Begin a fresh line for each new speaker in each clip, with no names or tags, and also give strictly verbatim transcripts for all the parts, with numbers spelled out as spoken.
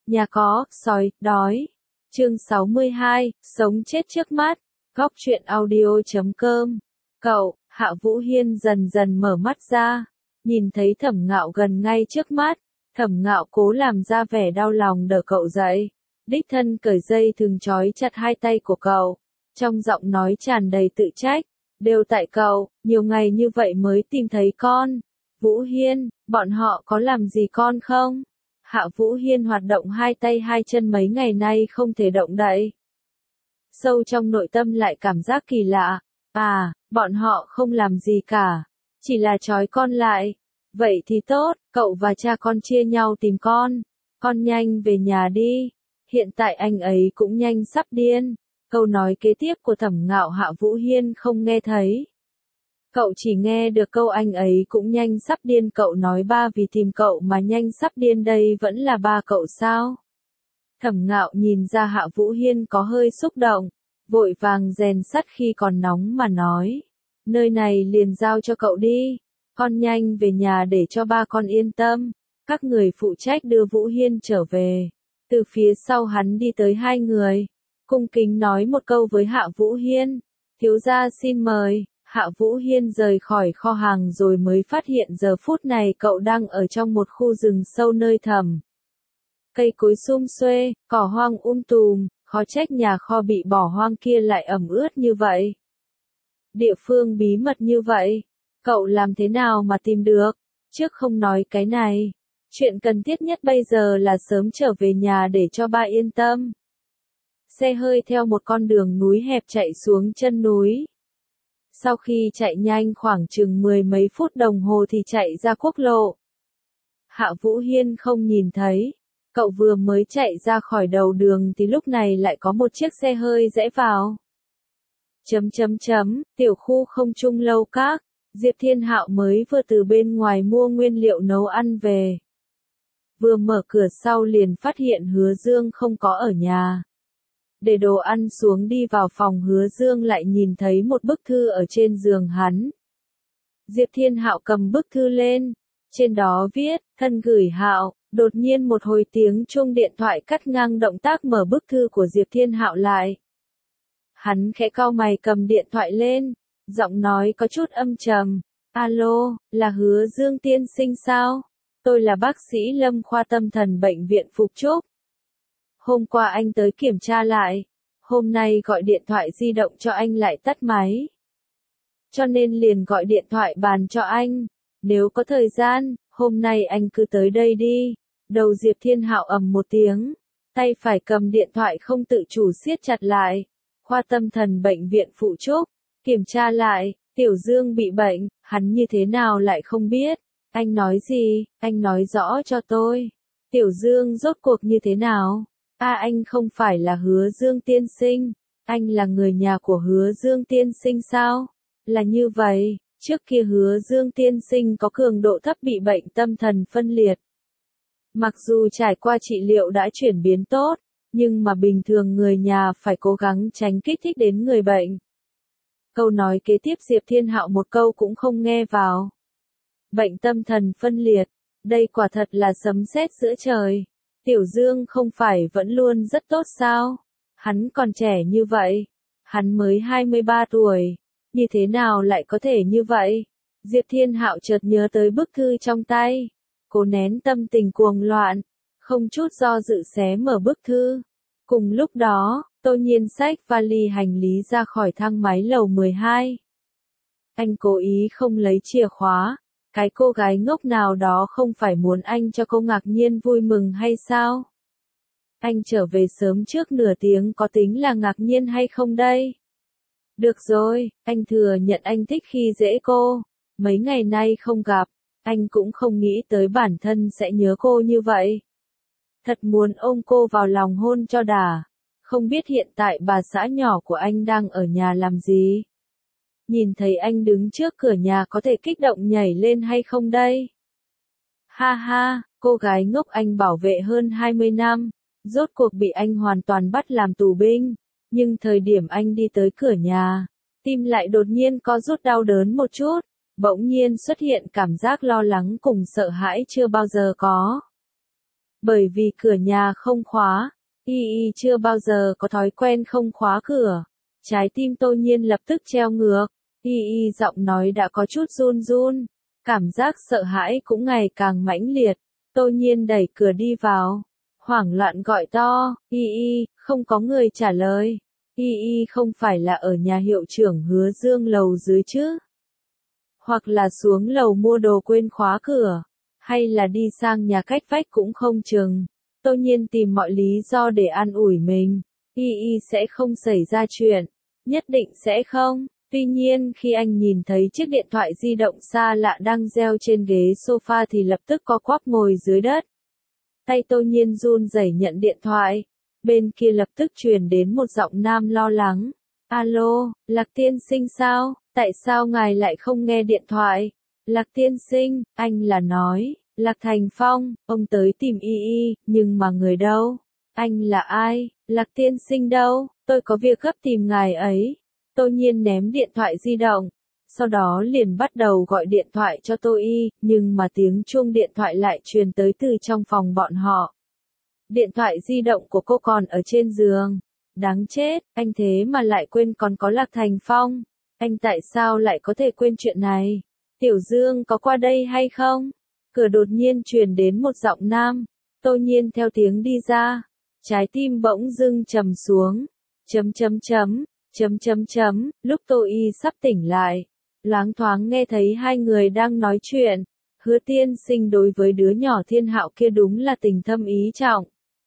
Nhà có, sói, đói. Chương sáu mươi hai, sống chết trước mắt. Góc truyện audio chấm com. Cậu, Hạ Vũ Hiên dần dần mở mắt ra, nhìn thấy Thẩm Ngạo gần ngay trước mắt. Thẩm Ngạo cố làm ra vẻ đau lòng đỡ cậu dậy, đích thân cởi dây thừng trói chặt hai tay của cậu, trong giọng nói tràn đầy tự trách. Đều tại cậu, nhiều ngày như vậy mới tìm thấy con. Vũ Hiên, bọn họ có làm gì con không? Hạ Vũ Hiên hoạt động hai tay hai chân mấy ngày nay không thể động đậy. Sâu trong nội tâm lại cảm giác kỳ lạ. À, bọn họ không làm gì cả, chỉ là trói con lại. Vậy thì tốt, cậu và cha con chia nhau tìm con. Con nhanh về nhà đi. Hiện tại anh ấy cũng nhanh sắp điên. Câu nói kế tiếp của Thẩm Ngạo Hạ Vũ Hiên không nghe thấy. Cậu chỉ nghe được câu anh ấy cũng nhanh sắp điên. Cậu nói ba vì tìm cậu mà nhanh sắp điên, đây vẫn là ba cậu sao? Thẩm Ngạo nhìn ra Hạ Vũ Hiên có hơi xúc động, vội vàng rèn sắt khi còn nóng mà nói. Nơi này liền giao cho cậu đi. Con nhanh về nhà để cho ba con yên tâm. Các người phụ trách đưa Vũ Hiên trở về. Từ phía sau hắn đi tới hai người, cung kính nói một câu với Hạ Vũ Hiên. Thiếu gia xin mời. Hạ Vũ Hiên rời khỏi kho hàng rồi mới phát hiện giờ phút này cậu đang ở trong một khu rừng sâu nơi thẳm. Cây cối sum xuê, cỏ hoang um tùm, khó trách nhà kho bị bỏ hoang kia lại ẩm ướt như vậy. Địa phương bí mật như vậy, cậu làm thế nào mà tìm được? Trước không nói cái này, chuyện cần thiết nhất bây giờ là sớm trở về nhà để cho ba yên tâm. Xe hơi theo một con đường núi hẹp chạy xuống chân núi. Sau khi chạy nhanh khoảng chừng mười mấy phút đồng hồ thì chạy ra quốc lộ. Hạ Vũ Hiên không nhìn thấy. Cậu vừa mới chạy ra khỏi đầu đường thì lúc này lại có một chiếc xe hơi rẽ vào. Chấm chấm chấm, tiểu khu không trung lâu các. Diệp Thiên Hạo mới vừa từ bên ngoài mua nguyên liệu nấu ăn về. Vừa mở cửa sau liền phát hiện Hứa Dương không có ở nhà. Để đồ ăn xuống đi vào phòng, Hứa Dương lại nhìn thấy một bức thư ở trên giường hắn. Diệp Thiên Hạo cầm bức thư lên, trên đó viết, thân gửi Hạo. Đột nhiên một hồi tiếng chuông điện thoại cắt ngang động tác mở bức thư của Diệp Thiên Hạo lại. Hắn khẽ cau mày cầm điện thoại lên, giọng nói có chút âm trầm. Alo, là Hứa Dương tiên sinh sao? Tôi là bác sĩ Lâm khoa tâm thần bệnh viện Phục Trúc. Hôm qua anh tới kiểm tra lại, hôm nay gọi điện thoại di động cho anh lại tắt máy. Cho nên liền gọi điện thoại bàn cho anh, nếu có thời gian, hôm nay anh cứ tới đây đi. Đầu Diệp Thiên Hạo ầm một tiếng, tay phải cầm điện thoại không tự chủ siết chặt lại. Khoa tâm thần bệnh viện Phụ Trúc, kiểm tra lại, Tiểu Dương bị bệnh, hắn như thế nào lại không biết. Anh nói gì, anh nói rõ cho tôi. Tiểu Dương rốt cuộc như thế nào? À, anh không phải là Hứa Dương tiên sinh, anh là người nhà của Hứa Dương tiên sinh sao? Là như vậy, trước kia Hứa Dương tiên sinh có cường độ thấp bị bệnh tâm thần phân liệt. Mặc dù trải qua trị liệu đã chuyển biến tốt, nhưng mà bình thường người nhà phải cố gắng tránh kích thích đến người bệnh. Câu nói kế tiếp Diệp Thiên Hạo một câu cũng không nghe vào. Bệnh tâm thần phân liệt, đây quả thật là sấm sét giữa trời. Tiểu Dương không phải vẫn luôn rất tốt sao? Hắn còn trẻ như vậy, hắn mới hai mươi ba tuổi, như thế nào lại có thể như vậy? Diệp Thiên Hạo chợt nhớ tới bức thư trong tay, cố nén tâm tình cuồng loạn, không chút do dự xé mở bức thư. Cùng lúc đó, Tô Nhiên xách vali hành lý ra khỏi thang máy lầu mười hai. Anh cố ý không lấy chìa khóa, cái cô gái ngốc nào đó không phải muốn anh cho cô ngạc nhiên vui mừng hay sao? Anh trở về sớm trước nửa tiếng có tính là ngạc nhiên hay không đây? Được rồi, anh thừa nhận anh thích khi dễ cô. Mấy ngày nay không gặp, anh cũng không nghĩ tới bản thân sẽ nhớ cô như vậy. Thật muốn ôm cô vào lòng hôn cho đã. Không biết hiện tại bà xã nhỏ của anh đang ở nhà làm gì? Nhìn thấy anh đứng trước cửa nhà có thể kích động nhảy lên hay không đây? Ha ha, cô gái ngốc anh bảo vệ hơn hai mươi năm, rốt cuộc bị anh hoàn toàn bắt làm tù binh. Nhưng thời điểm anh đi tới cửa nhà, tim lại đột nhiên co rút đau đớn một chút, bỗng nhiên xuất hiện cảm giác lo lắng cùng sợ hãi chưa bao giờ có. Bởi vì cửa nhà không khóa, Y Y chưa bao giờ có thói quen không khóa cửa. Trái tim Tô Nhiên lập tức treo ngược, Y Y giọng nói đã có chút run run, cảm giác sợ hãi cũng ngày càng mãnh liệt. Tô Nhiên đẩy cửa đi vào, hoảng loạn gọi to, Y Y, không có người trả lời. Y Y không phải là ở nhà hiệu trưởng Hứa Dương lầu dưới chứ? Hoặc là xuống lầu mua đồ quên khóa cửa, hay là đi sang nhà cách vách cũng không chừng. Tô Nhiên tìm mọi lý do để an ủi mình, Y Y sẽ không xảy ra chuyện, nhất định sẽ không. Tuy nhiên khi anh nhìn thấy chiếc điện thoại di động xa lạ đang reo trên ghế sofa thì lập tức co quắp ngồi dưới đất. Tay Tô Nhiên run rẩy nhận điện thoại, bên kia lập tức truyền đến một giọng nam lo lắng. Alo, Lạc tiên sinh sao, tại sao ngài lại không nghe điện thoại? Lạc tiên sinh, anh là nói, Lạc Thành Phong, ông tới tìm Y Y, nhưng mà người đâu? Anh là ai? Lạc tiên sinh đâu? Tôi có việc gấp tìm ngài ấy. Tô Nhiên ném điện thoại di động, sau đó liền bắt đầu gọi điện thoại cho Tô Y, nhưng mà tiếng chuông điện thoại lại truyền tới từ trong phòng bọn họ. Điện thoại di động của cô còn ở trên giường. Đáng chết, anh thế mà lại quên còn có Lạc Thành Phong. Anh tại sao lại có thể quên chuyện này? Tiểu Dương có qua đây hay không? Cửa đột nhiên truyền đến một giọng nam. Tô Nhiên theo tiếng đi ra. Trái tim bỗng dưng trầm xuống. Chấm chấm chấm, chấm chấm chấm, lúc Tô Y sắp tỉnh lại. Loáng thoáng nghe thấy hai người đang nói chuyện. Hứa tiên sinh đối với đứa nhỏ Thiên Hạo kia đúng là tình thâm ý trọng.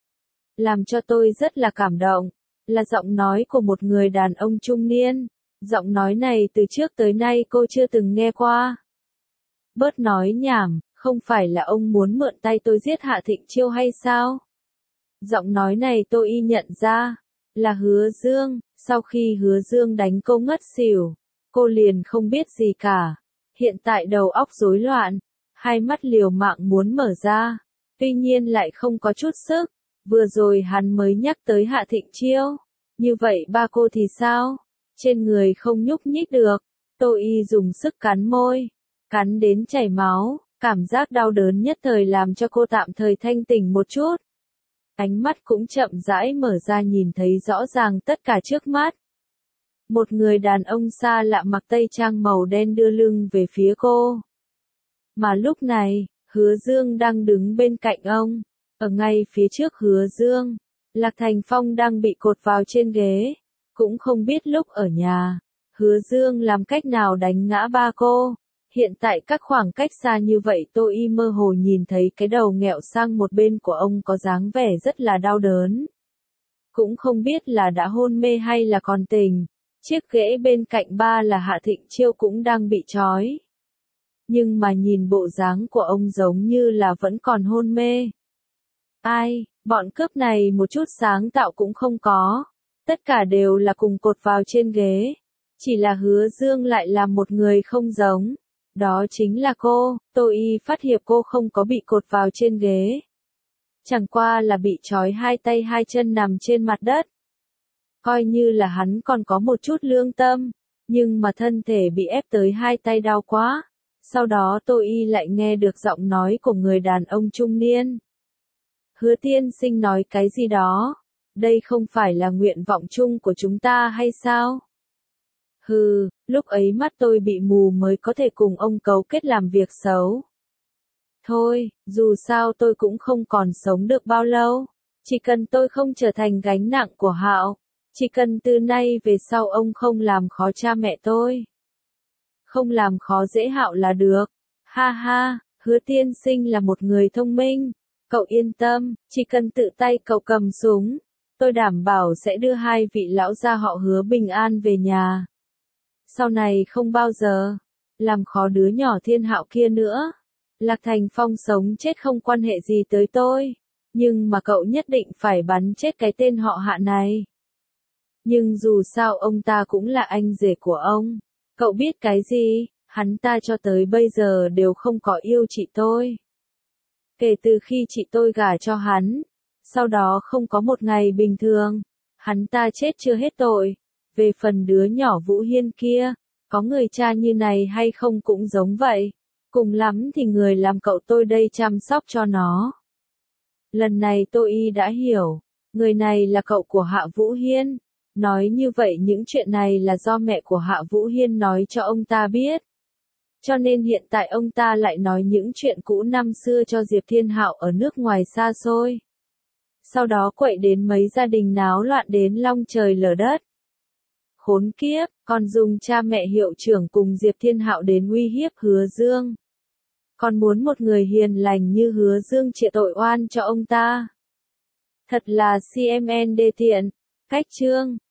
Làm cho tôi rất là cảm động. Là giọng nói của một người đàn ông trung niên. Giọng nói này từ trước tới nay cô chưa từng nghe qua. Bớt nói nhảm, không phải là ông muốn mượn tay tôi giết Hạ Thịnh Chiêu hay sao? Giọng nói này tôi y nhận ra, là Hứa Dương. Sau khi Hứa Dương đánh cô ngất xỉu, cô liền không biết gì cả. Hiện tại đầu óc rối loạn, hai mắt liều mạng muốn mở ra, tuy nhiên lại không có chút sức. Vừa rồi hắn mới nhắc tới Hạ Thịnh Chiêu. Như vậy ba cô thì sao? Trên người không nhúc nhích được. Tô Y dùng sức cắn môi, cắn đến chảy máu, cảm giác đau đớn nhất thời làm cho cô tạm thời thanh tỉnh một chút. Ánh mắt cũng chậm rãi mở ra nhìn thấy rõ ràng tất cả trước mắt. Một người đàn ông xa lạ mặc tây trang màu đen đưa lưng về phía cô. Mà lúc này, Hứa Dương đang đứng bên cạnh ông. Ở ngay phía trước Hứa Dương, Lạc Thành Phong đang bị cột vào trên ghế. Cũng không biết lúc ở nhà, Hứa Dương làm cách nào đánh ngã ba cô. Hiện tại các khoảng cách xa như vậy Tô Y mơ hồ nhìn thấy cái đầu nghẹo sang một bên của ông có dáng vẻ rất là đau đớn. Cũng không biết là đã hôn mê hay là còn tỉnh. Chiếc ghế bên cạnh ba là Hạ Thịnh Chiêu cũng đang bị trói. Nhưng mà nhìn bộ dáng của ông giống như là vẫn còn hôn mê. Ai, bọn cướp này một chút sáng tạo cũng không có. Tất cả đều là cùng cột vào trên ghế. Chỉ là Hứa Dương lại là một người không giống. Đó chính là cô. Tô Y phát hiện cô không có bị cột vào trên ghế. Chẳng qua là bị trói hai tay hai chân nằm trên mặt đất. Coi như là hắn còn có một chút lương tâm. Nhưng mà thân thể bị ép tới hai tay đau quá. Sau đó Tô Y lại nghe được giọng nói của người đàn ông trung niên. Hứa tiên sinh nói cái gì đó. Đây không phải là nguyện vọng chung của chúng ta hay sao? Hừ, lúc ấy mắt tôi bị mù mới có thể cùng ông cấu kết làm việc xấu. Thôi, dù sao tôi cũng không còn sống được bao lâu. Chỉ cần tôi không trở thành gánh nặng của Hạo. Chỉ cần từ nay về sau ông không làm khó cha mẹ tôi. Không làm khó dễ Hạo là được. Ha ha, Hứa tiên sinh là một người thông minh. Cậu yên tâm, chỉ cần tự tay cậu cầm súng. Tôi đảm bảo sẽ đưa hai vị lão gia họ Hứa bình an về nhà. Sau này không bao giờ làm khó đứa nhỏ Thiên Hạo kia nữa. Lạc Thành Phong sống chết không quan hệ gì tới tôi. Nhưng mà cậu nhất định phải bắn chết cái tên họ Hạ này. Nhưng dù sao ông ta cũng là anh rể của ông. Cậu biết cái gì? Hắn ta cho tới bây giờ đều không có yêu chị tôi. Kể từ khi chị tôi gả cho hắn. Sau đó không có một ngày bình thường. Hắn ta chết chưa hết tội. Về phần đứa nhỏ Vũ Hiên kia, có người cha như này hay không cũng giống vậy. Cùng lắm thì người làm cậu tôi đây chăm sóc cho nó. Lần này Tô Y đã hiểu, người này là cậu của Hạ Vũ Hiên. Nói như vậy những chuyện này là do mẹ của Hạ Vũ Hiên nói cho ông ta biết. Cho nên hiện tại ông ta lại nói những chuyện cũ năm xưa cho Diệp Thiên Hạo ở nước ngoài xa xôi. Sau đó quậy đến mấy gia đình náo loạn đến long trời lở đất. Khốn kiếp, còn dùng cha mẹ hiệu trưởng cùng Diệp Thiên Hạo đến uy hiếp Hứa Dương. Còn muốn một người hiền lành như Hứa Dương chịu tội oan cho ông ta. Thật là xê em en đê tiện. Cách chương